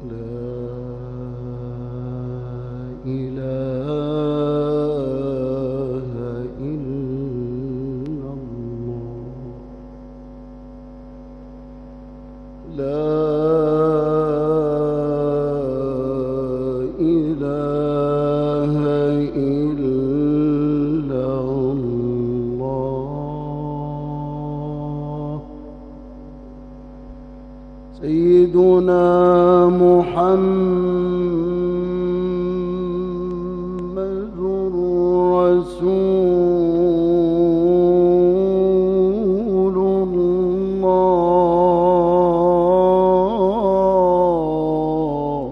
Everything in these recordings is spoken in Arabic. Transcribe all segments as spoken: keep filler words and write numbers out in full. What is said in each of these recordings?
سيدنا محمد رسول الله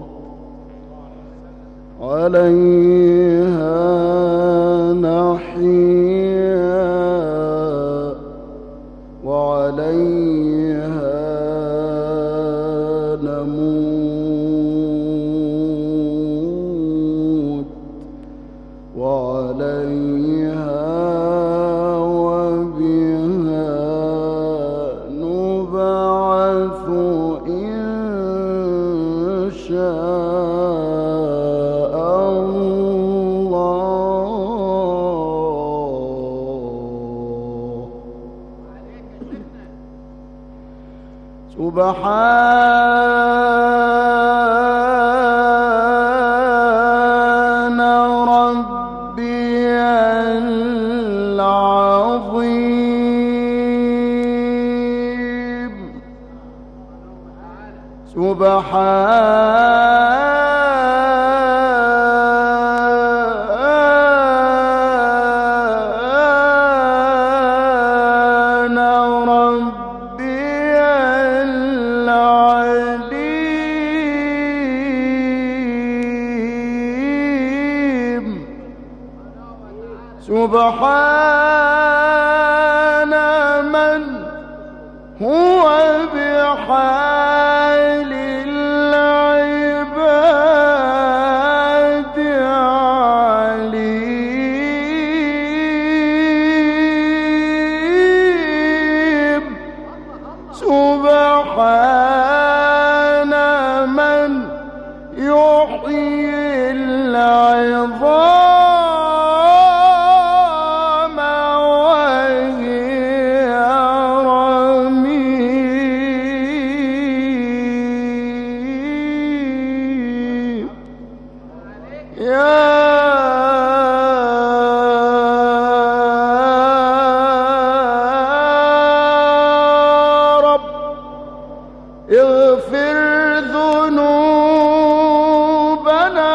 عليها نحيا وعليها نموت وعليها وبها نبعث إن شاء الله. سبحان ربي العظيم. سبحان ربي العليم. سبحان من هو بحال العباد عليم. سبحان من يحيي العظام وهي رميم. يا رب اغفر ذنوبنا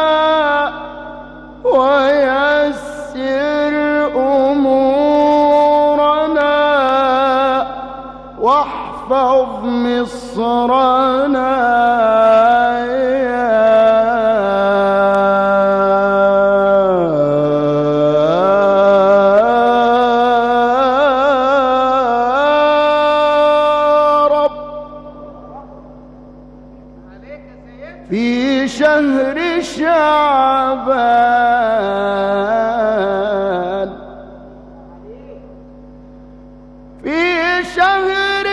ويسر أمورنا واحفظ مصرنا يا رب. في شهر شعبان في شهر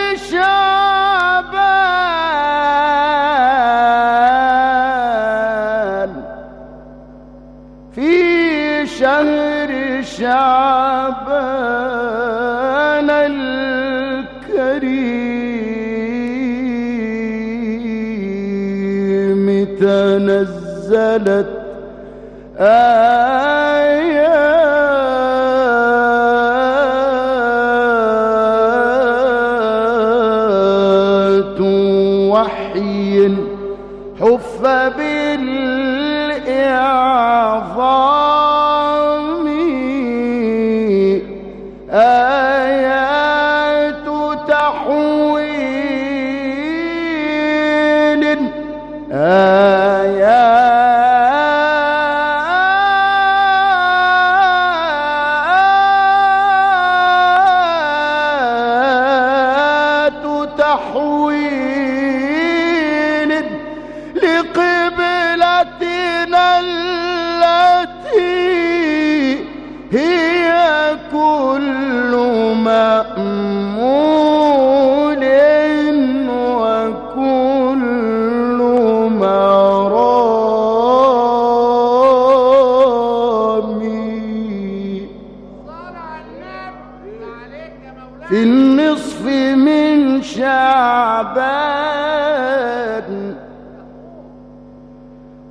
شعبان في شهر شعبان الكريم تنزلت آيات وحي حف بالإعظام. آيات تحويل آيات تحويل لقبلتنا التي هي كل مأمول وكل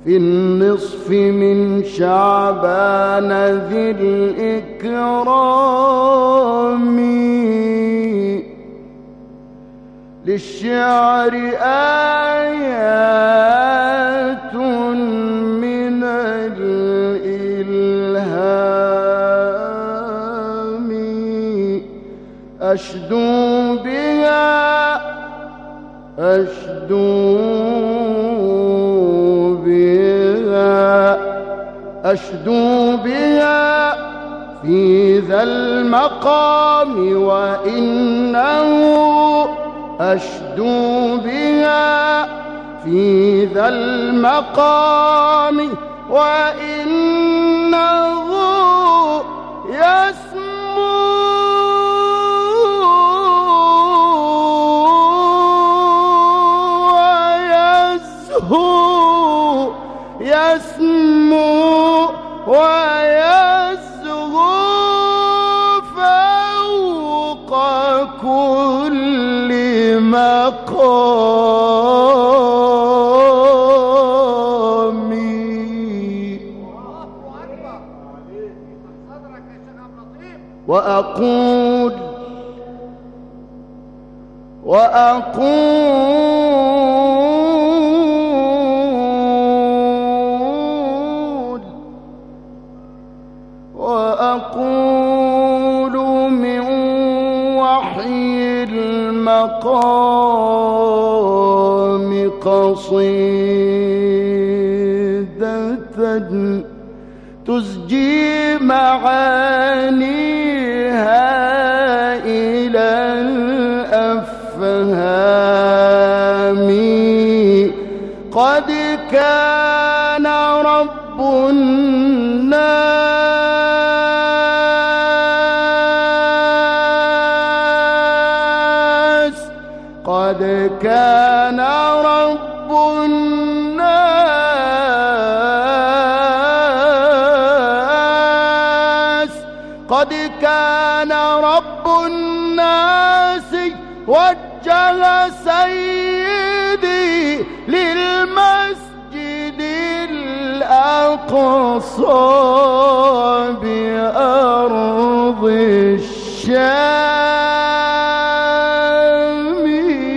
في النصف من شعبان ذي الإكرام للشعر آيات من الإلهام أشدو بها أشدو بها أشدو بها في ذا المقام وإنه أشدو بها في ذا المقام وإنه يسمو ويزهو يسمو ويزهو فوق كل مقامي وأقول وأقول وأقول من وحي المقام قصيدة تزجي معانيها إلى الأفهام قد كان رب الناس قد كان رب الناس قد كان رب الناس وجه سيدي للمسجد الأقصى بأرض الشام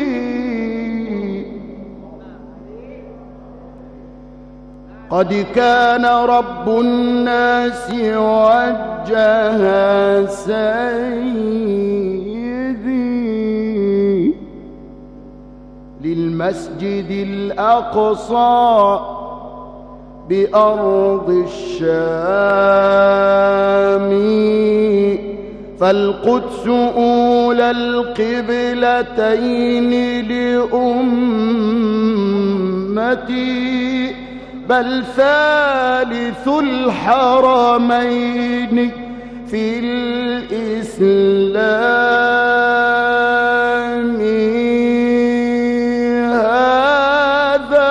قد كان رب الناس وجه سيدي للمسجد الأقصى بأرض الشام فالقدس أولى القبلتين لأمتي بل ثالث الحرمين في الإسلام هذا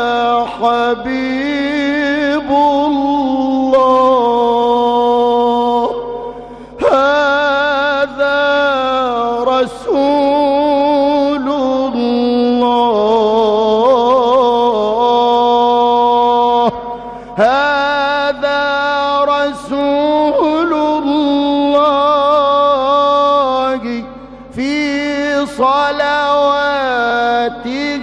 حبيب الله هذا رسول الله هذا رسول الله في صلواته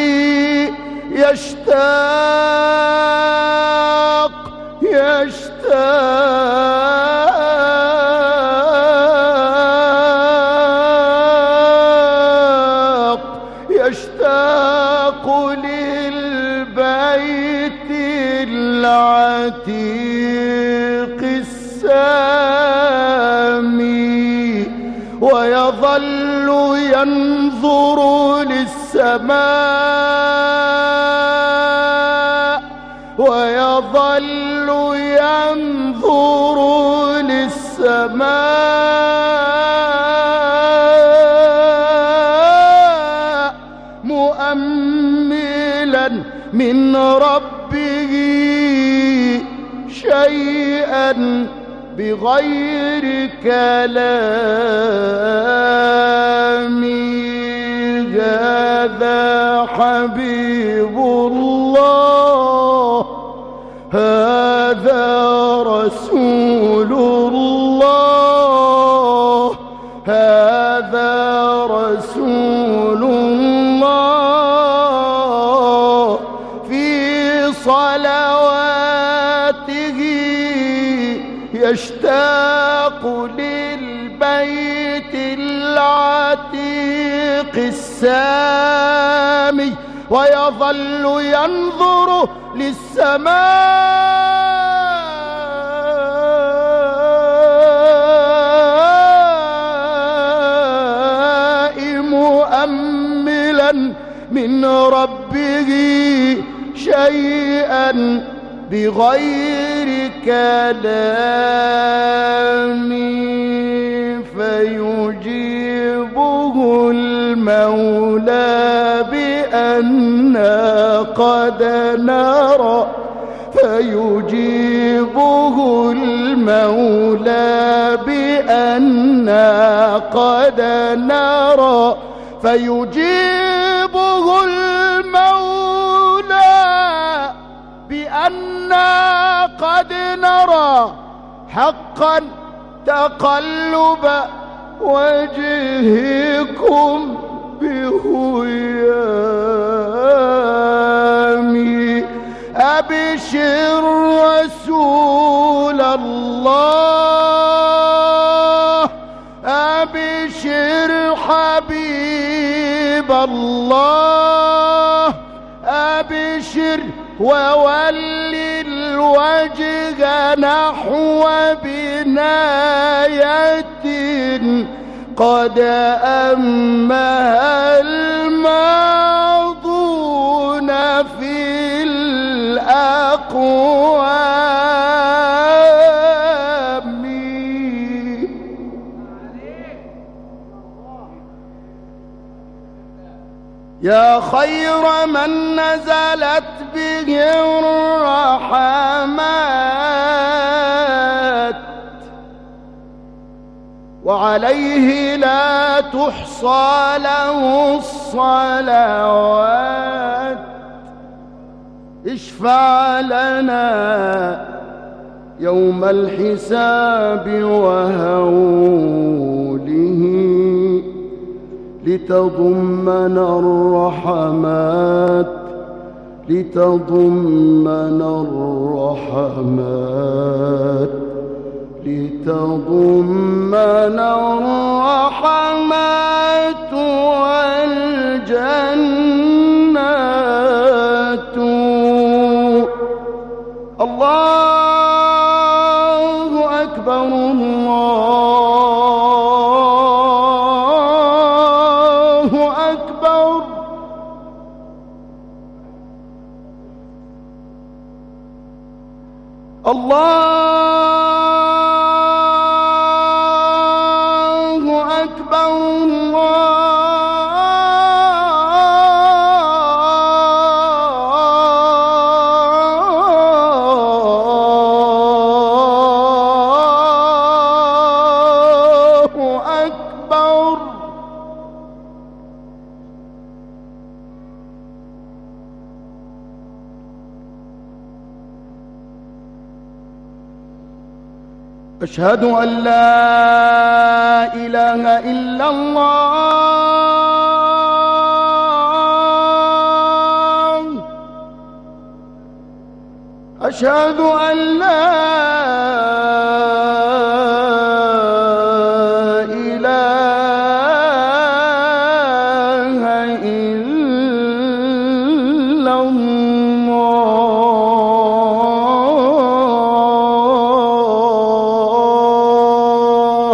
يشتاق يشتاق يشتاق للبيت العتيق السامي ويظل ينظر للسماء ويظل ينظر للسماء مؤملا من ربه شيئا بغير كلام هذا حبيب الله هذا رسول الله هذا رسول الله في صلواته يشتاق للبيت العتيق السامي ويظل ينظر للسماء مؤملا من ربه شيئا بغير كلام فيجيبه المولى بأننا قد نرى فيجيبه المولى بأننا قد نرى فيجيبه المولى بأننا قد نرى حقا تقلب وجهكم بهيام أبشر رسول الله أبشر حبيب الله أبشر وول الوجه نحو بناية قد أمها الماضون في الأقوام يا خير من نزلت به الرحمات وعليه لا تحصى له الصلوات اشفع لنا يوم الحساب وهوله لتضمن الرحمات لتضمن الرحمات لتضمن الرحمات والجنات الله أكبر الله أكبر الله أشهد أن لا إله إلا الله أشهد أن لا إله إلا الله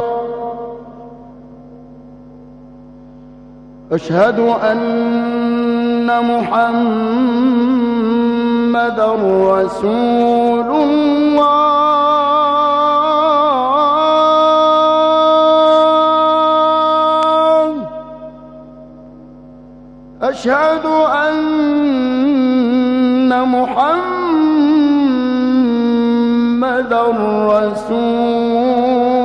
أشهد أن محمدًا رسول الله أشهد أن محمدًا رسول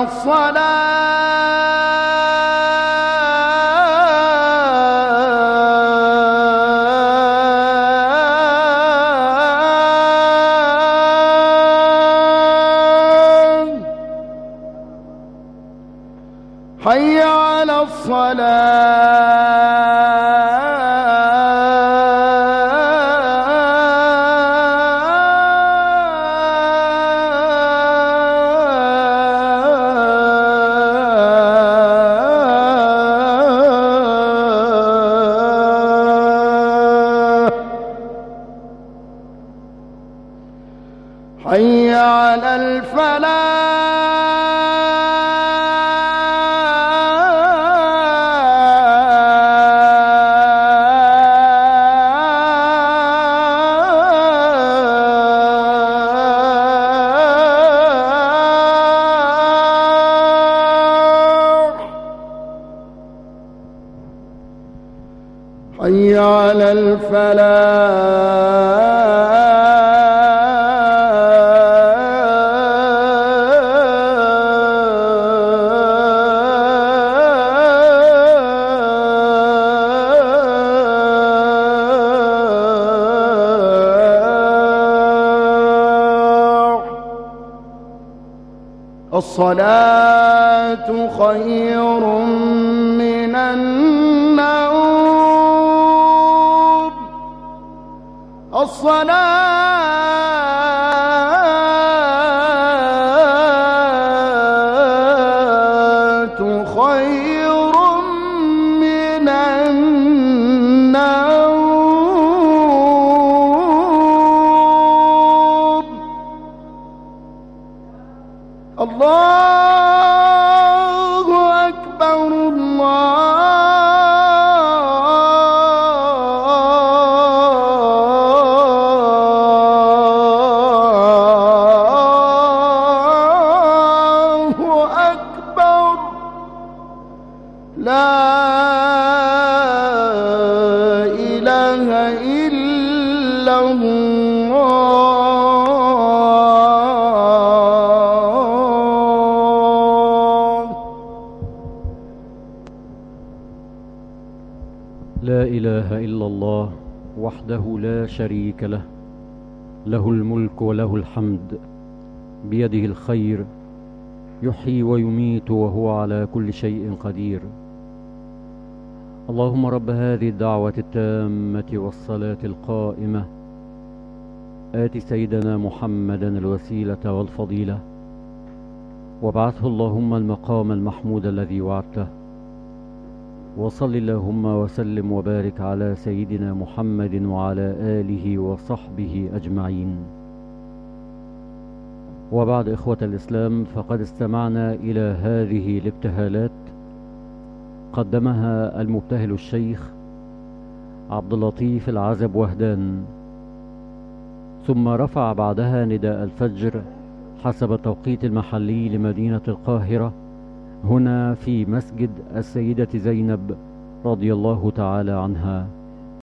حي على الصلاة حي على الفلاح حي على الفلاح الصلاة خير من النوم الصلاة خير من النوم الله أكبر الله أكبر لا إله إلا الله. لا إله إلا الله وحده لا شريك له، له الملك وله الحمد، بيده الخير، يحيي ويميت وهو على كل شيء قدير. اللهم رب هذه الدعوة التامة والصلاة القائمة، آت سيدنا محمدا الوسيلة والفضيلة، وابعثه اللهم المقام المحمود الذي وعدته، وصل اللهم وسلم وبارك على سيدنا محمد وعلى آله وصحبه أجمعين. وبعد، إخوة الإسلام، فقد استمعنا إلى هذه الابتهالات قدمها المبتهل الشيخ عبد اللطيف العزب وهدان، ثم رفع بعدها نداء الفجر حسب التوقيت المحلي لمدينة القاهرة هنا في مسجد السيدة زينب رضي الله تعالى عنها.